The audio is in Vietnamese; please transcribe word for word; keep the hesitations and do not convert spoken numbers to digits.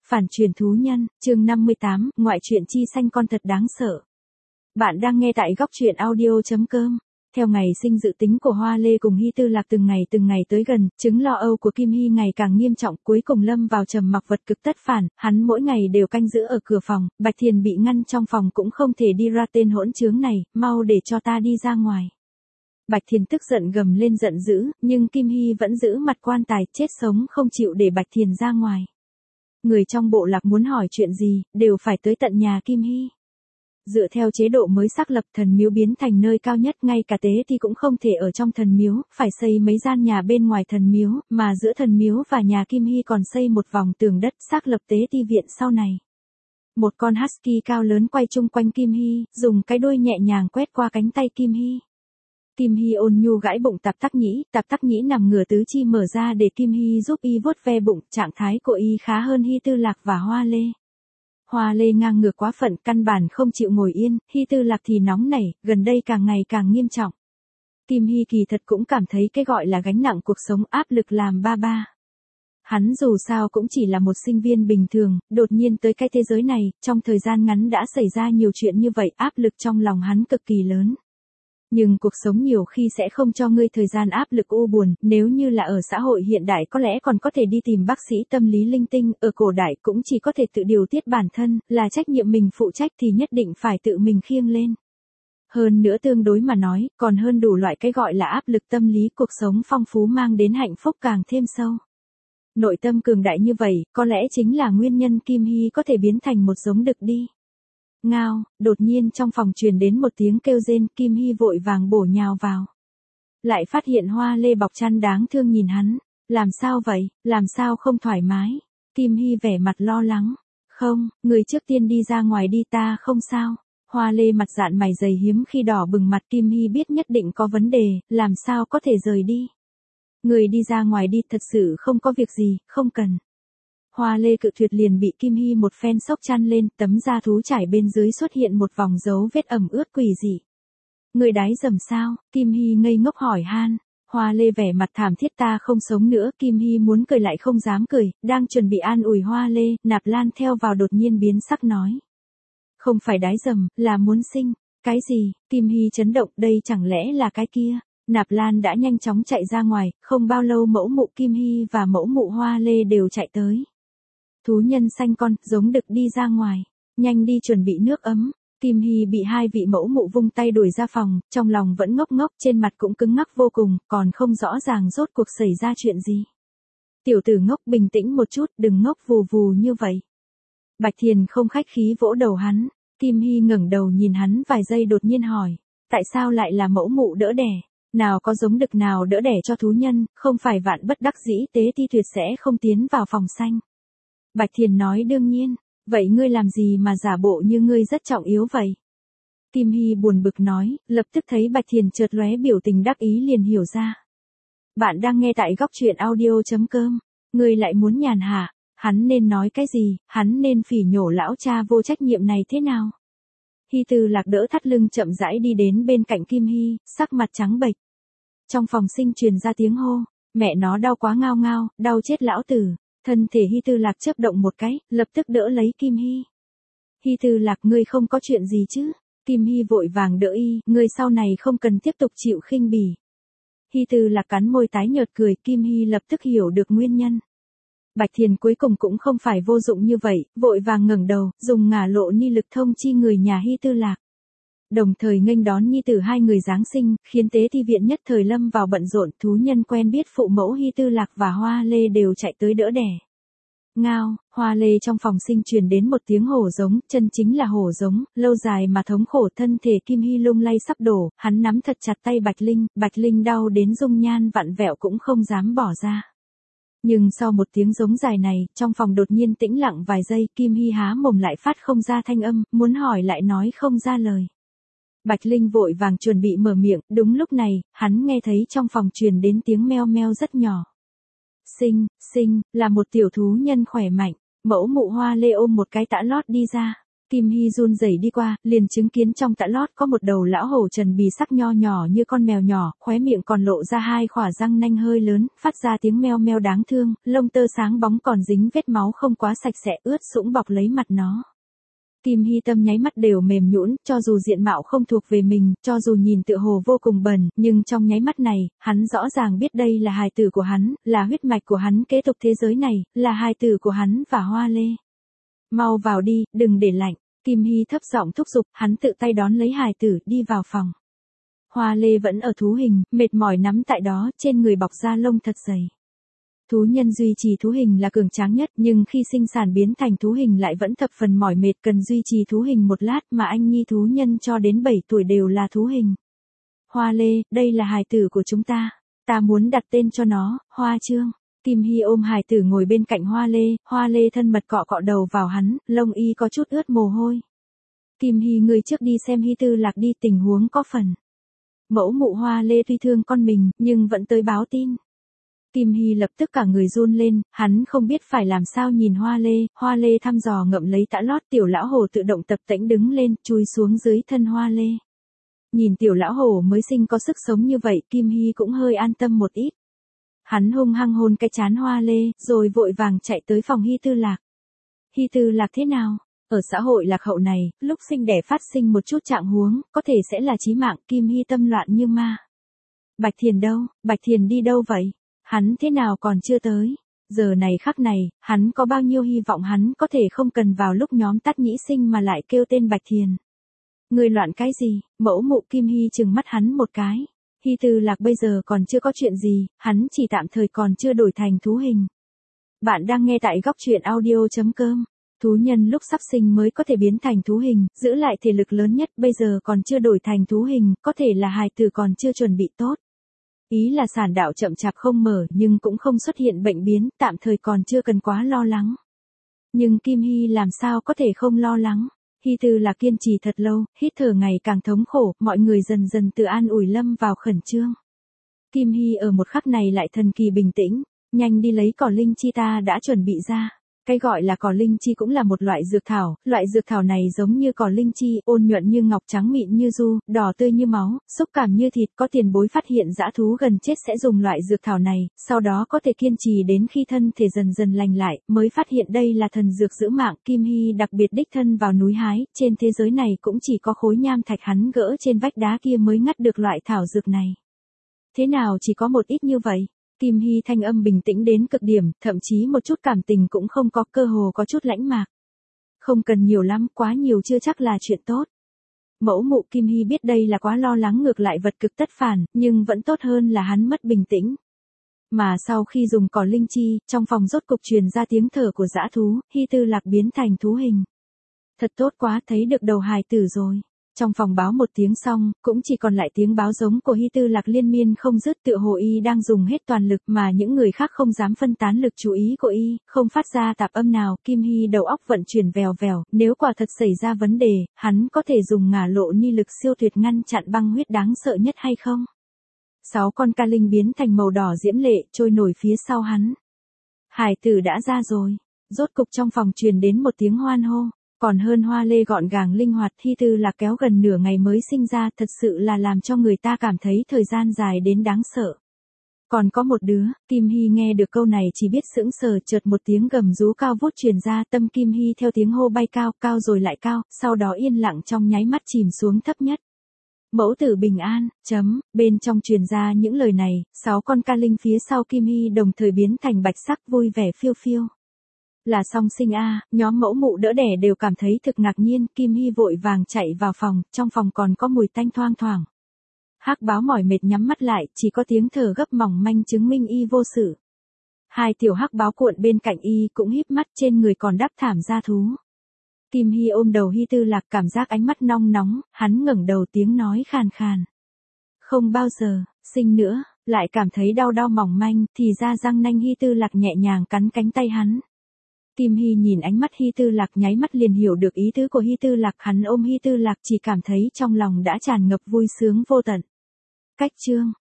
Phản truyền thú nhân, chương năm mươi tám, ngoại truyện chi xanh con thật đáng sợ. Bạn đang nghe tại góc truyện audio chấm com. Theo ngày sinh dự tính của Hoa Lê cùng Hy Tư Lạc từng ngày từng ngày tới gần, chứng lo âu của Kim Hy ngày càng nghiêm trọng, cuối cùng lâm vào trầm mặc vật cực tất phản, hắn mỗi ngày đều canh giữ ở cửa phòng, Bạch Thiền bị ngăn trong phòng cũng không thể đi ra, tên hỗn trướng này, mau để cho ta đi ra ngoài. Bạch Thiền tức giận gầm lên giận dữ, nhưng Kim Hy vẫn giữ mặt quan tài, chết sống không chịu để Bạch Thiền ra ngoài. Người trong bộ lạc muốn hỏi chuyện gì, đều phải tới tận nhà Kim Hy. Dựa theo chế độ mới xác lập, thần miếu biến thành nơi cao nhất, ngay cả tế thì cũng không thể ở trong thần miếu, phải xây mấy gian nhà bên ngoài thần miếu, mà giữa thần miếu và nhà Kim Hy còn xây một vòng tường đất xác lập tế ti viện sau này. Một con husky cao lớn quay chung quanh Kim Hy, dùng cái đuôi nhẹ nhàng quét qua cánh tay Kim Hy. Kim Hy ôn nhu gãi bụng Tạp Tắc Nhĩ, Tạp Tắc Nhĩ nằm ngửa tứ chi mở ra để Kim Hy giúp y vuốt ve bụng, trạng thái của y khá hơn Hy Tư Lạc và Hoa Lê. Hoa Lê ngang ngược quá phận, căn bản không chịu ngồi yên, Hy Tư Lạc thì nóng nảy, gần đây càng ngày càng nghiêm trọng. Kim Hy kỳ thật cũng cảm thấy cái gọi là gánh nặng cuộc sống, áp lực làm ba ba. Hắn dù sao cũng chỉ là một sinh viên bình thường, đột nhiên tới cái thế giới này, trong thời gian ngắn đã xảy ra nhiều chuyện như vậy, áp lực trong lòng hắn cực kỳ lớn. Nhưng cuộc sống nhiều khi sẽ không cho ngươi thời gian áp lực u buồn, nếu như là ở xã hội hiện đại có lẽ còn có thể đi tìm bác sĩ tâm lý linh tinh, ở cổ đại cũng chỉ có thể tự điều tiết bản thân, là trách nhiệm mình phụ trách thì nhất định phải tự mình khiêng lên. Hơn nữa tương đối mà nói, còn hơn đủ loại cái gọi là áp lực tâm lý, cuộc sống phong phú mang đến hạnh phúc càng thêm sâu. Nội tâm cường đại như vậy, có lẽ chính là nguyên nhân Kim Hy có thể biến thành một giống đực đi. Ngao, đột nhiên trong phòng truyền đến một tiếng kêu rên, Kim Hy vội vàng bổ nhào vào. Lại phát hiện Hoa Lê bọc chăn đáng thương nhìn hắn, làm sao vậy, làm sao không thoải mái. Kim Hy vẻ mặt lo lắng, không, người trước tiên đi ra ngoài đi, ta không sao. Hoa Lê mặt dạn mày dày hiếm khi đỏ bừng mặt, Kim Hy biết nhất định có vấn đề, làm sao có thể rời đi. Người đi ra ngoài đi, thật sự không có việc gì, không cần. Hoa Lê cự tuyệt liền bị Kim Hy một phen xốc chăn lên, tấm da thú trải bên dưới xuất hiện một vòng dấu vết ẩm ướt quỷ dị. Người đái dầm sao? Kim Hy ngây ngốc hỏi han. Hoa Lê vẻ mặt thảm thiết, ta không sống nữa. Kim Hy muốn cười lại không dám cười, đang chuẩn bị an ủi Hoa Lê, Nạp Lan theo vào đột nhiên biến sắc nói. Không phải đái dầm, là muốn sinh. Cái gì? Kim Hy chấn động, đây chẳng lẽ là cái kia? Nạp Lan đã nhanh chóng chạy ra ngoài, không bao lâu mẫu mụ Kim Hy và mẫu mụ Hoa Lê đều chạy tới. Thú nhân xanh con, giống đực đi ra ngoài, nhanh đi chuẩn bị nước ấm. Kim Hy bị hai vị mẫu mụ vung tay đuổi ra phòng, trong lòng vẫn ngốc ngốc, trên mặt cũng cứng ngắc vô cùng, còn không rõ ràng rốt cuộc xảy ra chuyện gì. Tiểu tử ngốc, bình tĩnh một chút, đừng ngốc vù vù như vậy. Bạch Thiền không khách khí vỗ đầu hắn. Kim Hy ngẩng đầu nhìn hắn vài giây đột nhiên hỏi, tại sao lại là mẫu mụ đỡ đẻ? Nào có giống đực nào đỡ đẻ cho thú nhân, không phải vạn bất đắc dĩ tế ti tuyệt sẽ không tiến vào phòng xanh. Bạch Thiền nói đương nhiên, vậy ngươi làm gì mà giả bộ như ngươi rất trọng yếu vậy? Kim Hy buồn bực nói, lập tức thấy Bạch Thiền chợt lóe biểu tình đắc ý liền hiểu ra. Bạn đang nghe tại góc truyện audio chấm com, ngươi lại muốn nhàn hả? Hắn nên nói cái gì, hắn nên phỉ nhổ lão cha vô trách nhiệm này thế nào? Hy Tư Lạc đỡ thắt lưng chậm rãi đi đến bên cạnh Kim Hy, sắc mặt trắng bệch. Trong phòng sinh truyền ra tiếng hô, mẹ nó đau quá ngao ngao, đau chết lão tử. Thân thể Hy Tư Lạc chớp động một cái, lập tức đỡ lấy Kim Hy. Hy Tư Lạc, ngươi không có chuyện gì chứ? Kim Hy vội vàng đỡ y, ngươi sau này không cần tiếp tục chịu khinh bỉ. Hy Tư Lạc cắn môi tái nhợt cười, Kim Hy lập tức hiểu được nguyên nhân. Bạch Thiền cuối cùng cũng không phải vô dụng như vậy, vội vàng ngẩng đầu, dùng ngả lộ ni lực thông chi người nhà Hy Tư Lạc. Đồng thời nghênh đón nhi tử hai người Giáng sinh, khiến tế thi viện nhất thời lâm vào bận rộn, thú nhân quen biết phụ mẫu Hy Tư Lạc và Hoa Lê đều chạy tới đỡ đẻ. Ngao, Hoa Lê trong phòng sinh truyền đến một tiếng hổ giống, chân chính là hổ giống, lâu dài mà thống khổ, thân thể Kim Hy lung lay sắp đổ, hắn nắm thật chặt tay Bạch Linh, Bạch Linh đau đến dung nhan vặn vẹo cũng không dám bỏ ra. Nhưng sau một tiếng giống dài này, trong phòng đột nhiên tĩnh lặng vài giây, Kim Hy há mồm lại phát không ra thanh âm, muốn hỏi lại nói không ra lời. Bạch Linh vội vàng chuẩn bị mở miệng, đúng lúc này, hắn nghe thấy trong phòng truyền đến tiếng meo meo rất nhỏ. Sinh, sinh, là một tiểu thú nhân khỏe mạnh, mẫu mụ Hoa Lê ôm một cái tã lót đi ra. Kim Hy run rẩy đi qua, liền chứng kiến trong tã lót có một đầu lão hổ trần bì sắc nho nhỏ như con mèo nhỏ, khóe miệng còn lộ ra hai khỏa răng nanh hơi lớn, phát ra tiếng meo meo đáng thương, lông tơ sáng bóng còn dính vết máu không quá sạch sẽ ướt sũng bọc lấy mặt nó. Kim Hy tâm nháy mắt đều mềm nhũn, cho dù diện mạo không thuộc về mình, cho dù nhìn tựa hồ vô cùng bẩn, nhưng trong nháy mắt này, hắn rõ ràng biết đây là hài tử của hắn, là huyết mạch của hắn kế tục thế giới này, là hài tử của hắn và Hoa Lê. Mau vào đi, đừng để lạnh. Kim Hy thấp giọng thúc giục, hắn tự tay đón lấy hài tử, đi vào phòng. Hoa Lê vẫn ở thú hình, mệt mỏi nắm tại đó, trên người bọc da lông thật dày. Thú nhân duy trì thú hình là cường tráng nhất, nhưng khi sinh sản biến thành thú hình lại vẫn thập phần mỏi mệt, cần duy trì thú hình một lát, mà anh nhi thú nhân cho đến bảy tuổi đều là thú hình. Hoa Lê, đây là hài tử của chúng ta. Ta muốn đặt tên cho nó, Hoa Trương. Kim Hy ôm hài tử ngồi bên cạnh Hoa Lê, Hoa Lê thân mật cọ cọ đầu vào hắn, lông y có chút ướt mồ hôi. Kim Hy người trước đi xem Hy Tư Lạc đi, tình huống có phần. Mẫu mụ Hoa Lê tuy thương con mình, nhưng vẫn tới báo tin. Kim Hy lập tức cả người run lên, hắn không biết phải làm sao nhìn Hoa Lê, Hoa Lê thăm dò ngậm lấy tã lót, tiểu lão hổ tự động tập tễnh đứng lên, chui xuống dưới thân Hoa Lê. Nhìn tiểu lão hổ mới sinh có sức sống như vậy, Kim Hy cũng hơi an tâm một ít. Hắn hung hăng hôn cái trán Hoa Lê, rồi vội vàng chạy tới phòng Hy Tư Lạc. Hy Tư Lạc thế nào? Ở xã hội lạc hậu này, lúc sinh đẻ phát sinh một chút trạng huống, có thể sẽ là chí mạng, Kim Hy tâm loạn như ma. Bạch Thiền đâu? Bạch Thiền đi đâu vậy? Hắn thế nào còn chưa tới? Giờ này khắc này, hắn có bao nhiêu hy vọng hắn có thể không cần vào lúc nhóm tắt nhĩ sinh mà lại kêu tên Bạch Thiền. Người loạn cái gì? Mẫu mụ Kim Hy trừng mắt hắn một cái. Hy Tư Lạc bây giờ còn chưa có chuyện gì, hắn chỉ tạm thời còn chưa đổi thành thú hình. Bạn đang nghe tại góc truyện audio chấm com. Thú nhân lúc sắp sinh mới có thể biến thành thú hình, giữ lại thể lực lớn nhất, bây giờ còn chưa đổi thành thú hình, có thể là hài tử còn chưa chuẩn bị tốt. Ý là sản đạo chậm chạp không mở nhưng cũng không xuất hiện bệnh biến, tạm thời còn chưa cần quá lo lắng. Nhưng Kim Hy làm sao có thể không lo lắng? Hy Tư Lạc kiên trì thật lâu, hít thở ngày càng thống khổ, mọi người dần dần tự an ủi lâm vào khẩn trương. Kim Hy ở một khắc này lại thần kỳ bình tĩnh, nhanh đi lấy cỏ linh chi ta đã chuẩn bị ra. Cái gọi là cỏ linh chi cũng là một loại dược thảo, loại dược thảo này giống như cỏ linh chi, ôn nhuận như ngọc, trắng mịn như du, đỏ tươi như máu, xúc cảm như thịt, có tiền bối phát hiện dã thú gần chết sẽ dùng loại dược thảo này, sau đó có thể kiên trì đến khi thân thể dần dần lành lại, mới phát hiện đây là thần dược giữ mạng. Kim Hy đặc biệt đích thân vào núi hái, trên thế giới này cũng chỉ có khối nham thạch hắn gỡ trên vách đá kia mới ngắt được loại thảo dược này. Thế nào chỉ có một ít như vậy? Kim Hy thanh âm bình tĩnh đến cực điểm, thậm chí một chút cảm tình cũng không có, cơ hồ có chút lãnh mạc. Không cần nhiều lắm, quá nhiều chưa chắc là chuyện tốt. Mẫu mụ Kim Hy biết đây là quá lo lắng, ngược lại vật cực tất phản, nhưng vẫn tốt hơn là hắn mất bình tĩnh. Mà sau khi dùng cỏ linh chi, trong phòng rốt cục truyền ra tiếng thở của dã thú, Hy Tư Lạc biến thành thú hình. Thật tốt quá, thấy được đầu hài tử rồi. Trong phòng báo một tiếng xong, cũng chỉ còn lại tiếng báo giống của Hy Tư Lạc liên miên không dứt, tựa hồ y đang dùng hết toàn lực mà những người khác không dám phân tán lực chú ý của y, không phát ra tạp âm nào. Kim Hy đầu óc vận chuyển vèo vèo, nếu quả thật xảy ra vấn đề, hắn có thể dùng ngả lộ ni lực siêu tuyệt ngăn chặn băng huyết đáng sợ nhất hay không? Sáu con ca linh biến thành màu đỏ diễm lệ, trôi nổi phía sau hắn. Hải tử đã ra rồi. Rốt cục trong phòng truyền đến một tiếng hoan hô. Còn hơn Hoa Lê gọn gàng linh hoạt, Hy Tư Lạc kéo gần nửa ngày mới sinh ra, thật sự là làm cho người ta cảm thấy thời gian dài đến đáng sợ. Còn có một đứa, Kim Hy nghe được câu này chỉ biết sững sờ, chợt một tiếng gầm rú cao vút truyền ra, tâm Kim Hy theo tiếng hô bay cao, cao rồi lại cao, sau đó yên lặng trong nháy mắt chìm xuống thấp nhất. Mẫu tử bình an, chấm, bên trong truyền ra những lời này, sáu con ca linh phía sau Kim Hy đồng thời biến thành bạch sắc vui vẻ phiêu phiêu. Là song sinh a, à, nhóm mẫu mụ đỡ đẻ đều cảm thấy thực ngạc nhiên, Kim Hy vội vàng chạy vào phòng, trong phòng còn có mùi tanh thoang thoảng. Hắc báo mỏi mệt nhắm mắt lại, chỉ có tiếng thở gấp mỏng manh chứng minh y vô sự. Hai tiểu hắc báo cuộn bên cạnh y cũng híp mắt, trên người còn đắp thảm da thú. Kim Hy ôm đầu Hy Tư Lạc, cảm giác ánh mắt nong nóng, hắn ngẩng đầu tiếng nói khàn khàn. Không bao giờ, sinh nữa, lại cảm thấy đau đau mỏng manh, thì ra răng nanh Hy Tư Lạc nhẹ nhàng cắn cánh tay hắn. Kim Hy nhìn ánh mắt Hy Tư Lạc nháy mắt liền hiểu được ý tứ của Hy Tư Lạc, hắn ôm Hy Tư Lạc chỉ cảm thấy trong lòng đã tràn ngập vui sướng vô tận. Cách chương